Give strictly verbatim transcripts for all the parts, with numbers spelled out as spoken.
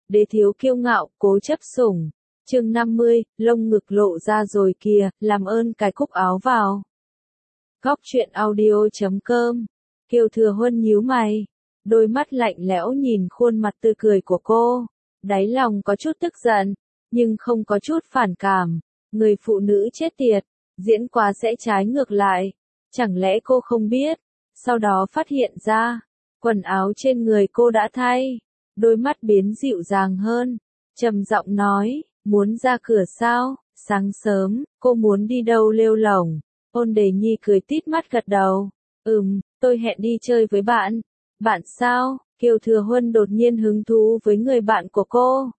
đế thiếu kiêu ngạo, cố chấp sủng. Chương năm mươi, lông ngực lộ ra rồi kìa, làm ơn cài cúc áo vào. Góc truyện audio chấm com. Kiều Thừa Huân nhíu mày, đôi mắt lạnh lẽo nhìn khuôn mặt tươi cười của cô, đáy lòng có chút tức giận, nhưng không có chút phản cảm. Người phụ nữ chết tiệt, diễn quá sẽ trái ngược lại. Chẳng lẽ cô không biết? Sau đó phát hiện ra, quần áo trên người cô đã thay. Đôi mắt biến dịu dàng hơn, trầm giọng nói, muốn ra cửa sao? Sáng sớm, cô muốn đi đâu lêu lổng? Ôn Đề Nhi cười tít mắt gật đầu. Ừm, tôi hẹn đi chơi với bạn. Bạn sao? Kiều Thừa Huân đột nhiên hứng thú với người bạn của cô.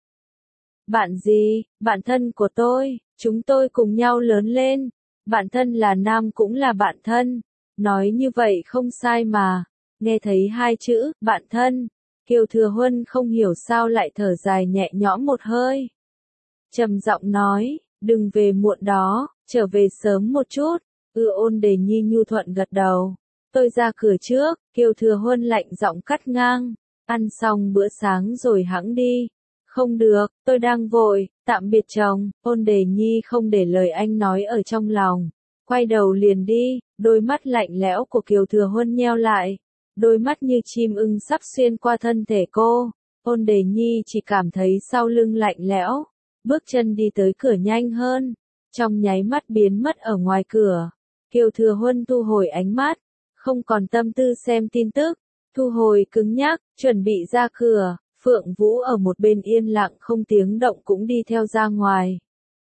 Bạn gì? Bạn thân của tôi, chúng tôi cùng nhau lớn lên. Bạn thân là nam cũng là bạn thân. Nói như vậy không sai mà. Nghe thấy hai chữ, bạn thân, Kiều Thừa Huân không hiểu sao lại thở dài nhẹ nhõm một hơi. Trầm giọng nói, đừng về muộn đó, trở về sớm một chút. Ừ. Ôn Đề Nhi nhu thuận gật đầu. Tôi ra cửa trước. Kiều Thừa Huân lạnh giọng cắt ngang. Ăn xong bữa sáng rồi hẵng đi. Không được, tôi đang vội, tạm biệt chồng. Ôn Đề Nhi không để lời anh nói ở trong lòng, quay đầu liền đi. Đôi mắt lạnh lẽo của Kiều Thừa Huân nheo lại, đôi mắt như chim ưng sắp xuyên qua thân thể cô. Ôn Đề Nhi chỉ cảm thấy sau lưng lạnh lẽo, bước chân đi tới cửa nhanh hơn, trong nháy mắt biến mất ở ngoài cửa. Kiều Thừa Huân thu hồi ánh mắt, không còn tâm tư xem tin tức, thu hồi cứng nhắc, chuẩn bị ra cửa. Phượng Vũ ở một bên yên lặng không tiếng động cũng đi theo ra ngoài.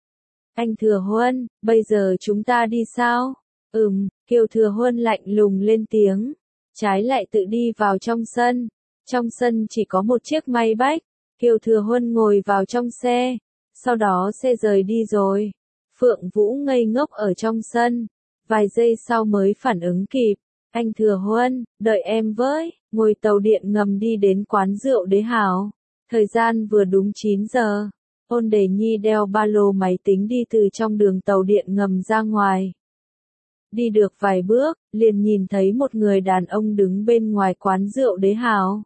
Anh Thừa Huân, bây giờ chúng ta đi sao? Ừm, Kiều Thừa Huân lạnh lùng lên tiếng, trái lại tự đi vào trong sân. Trong sân chỉ có một chiếc may bách. Kiều Thừa Huân ngồi vào trong xe, sau đó xe rời đi rồi. Phượng Vũ ngây ngốc ở trong sân, vài giây sau mới phản ứng kịp. Anh Thừa Huân, đợi em với. Ngồi tàu điện ngầm đi đến quán rượu Đế Hào. Thời gian vừa đúng chín giờ. Ôn Đề Nhi đeo ba lô máy tính đi từ trong đường tàu điện ngầm ra ngoài. Đi được vài bước, liền nhìn thấy một người đàn ông đứng bên ngoài quán rượu Đế Hào.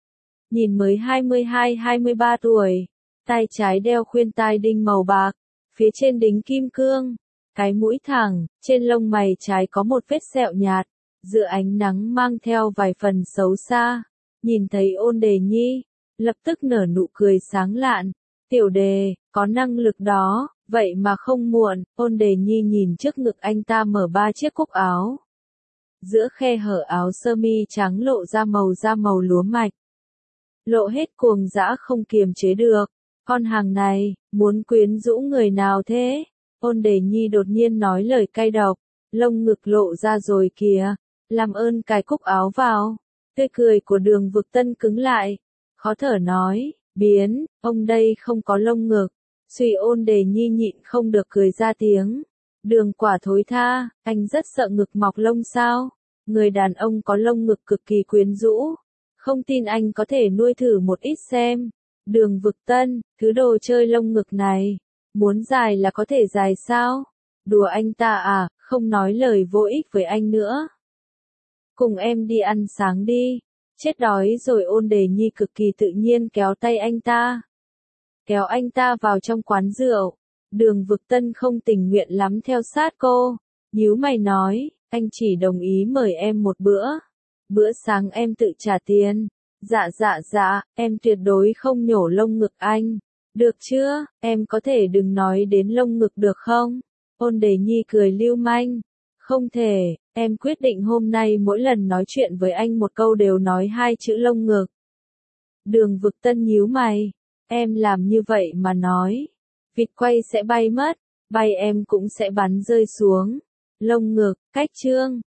Nhìn mới hai mươi hai hai mươi ba tuổi, tay trái đeo khuyên tai đinh màu bạc, phía trên đính kim cương, cái mũi thẳng, trên lông mày trái có một vết sẹo nhạt, giữa ánh nắng mang theo vài phần xấu xa. Nhìn thấy Ôn Đề Nhi, lập tức nở nụ cười sáng lạn. Tiểu Đề, có năng lực đó, vậy mà không muộn. Ôn Đề Nhi nhìn trước ngực anh ta mở ba chiếc cúc áo. Giữa khe hở áo sơ mi trắng lộ ra màu da màu lúa mạch. Lộ hết cuồng dã không kiềm chế được. Con hàng này, muốn quyến rũ người nào thế? Ôn Đề Nhi đột nhiên nói lời cay độc. Lông ngực lộ ra rồi kìa, làm ơn cài cúc áo vào. Tươi cười của Đường Vực Tân cứng lại, khó thở nói, biến, ông đây không có lông ngực. Suy. Ôn Đề Nhi nhịn không được cười ra tiếng. Đường quả thối tha, anh rất sợ ngực mọc lông sao? Người đàn ông có lông ngực cực kỳ quyến rũ. Không tin anh có thể nuôi thử một ít xem. Đường Vực Tân, thứ đồ chơi lông ngực này, muốn dài là có thể dài sao? Đùa anh ta à, không nói lời vô ích với anh nữa. Cùng em đi ăn sáng đi. Chết đói rồi. Ôn Đề Nhi cực kỳ tự nhiên kéo tay anh ta. Kéo anh ta vào trong quán rượu. Đường Vực Tân không tình nguyện lắm theo sát cô. Nhíu mày nói, anh chỉ đồng ý mời em một bữa. Bữa sáng em tự trả tiền. Dạ dạ dạ, em tuyệt đối không nhổ lông ngực anh. Được chưa, em có thể đừng nói đến lông ngực được không? Ôn Đề Nhi cười lưu manh. Không thể, em quyết định hôm nay mỗi lần nói chuyện với anh một câu đều nói hai chữ lông ngực. Đường Vực Tân nhíu mày. Em làm như vậy mà nói, vịt quay sẽ bay mất, bay em cũng sẽ bắn rơi xuống. Lông ngực, cách chương.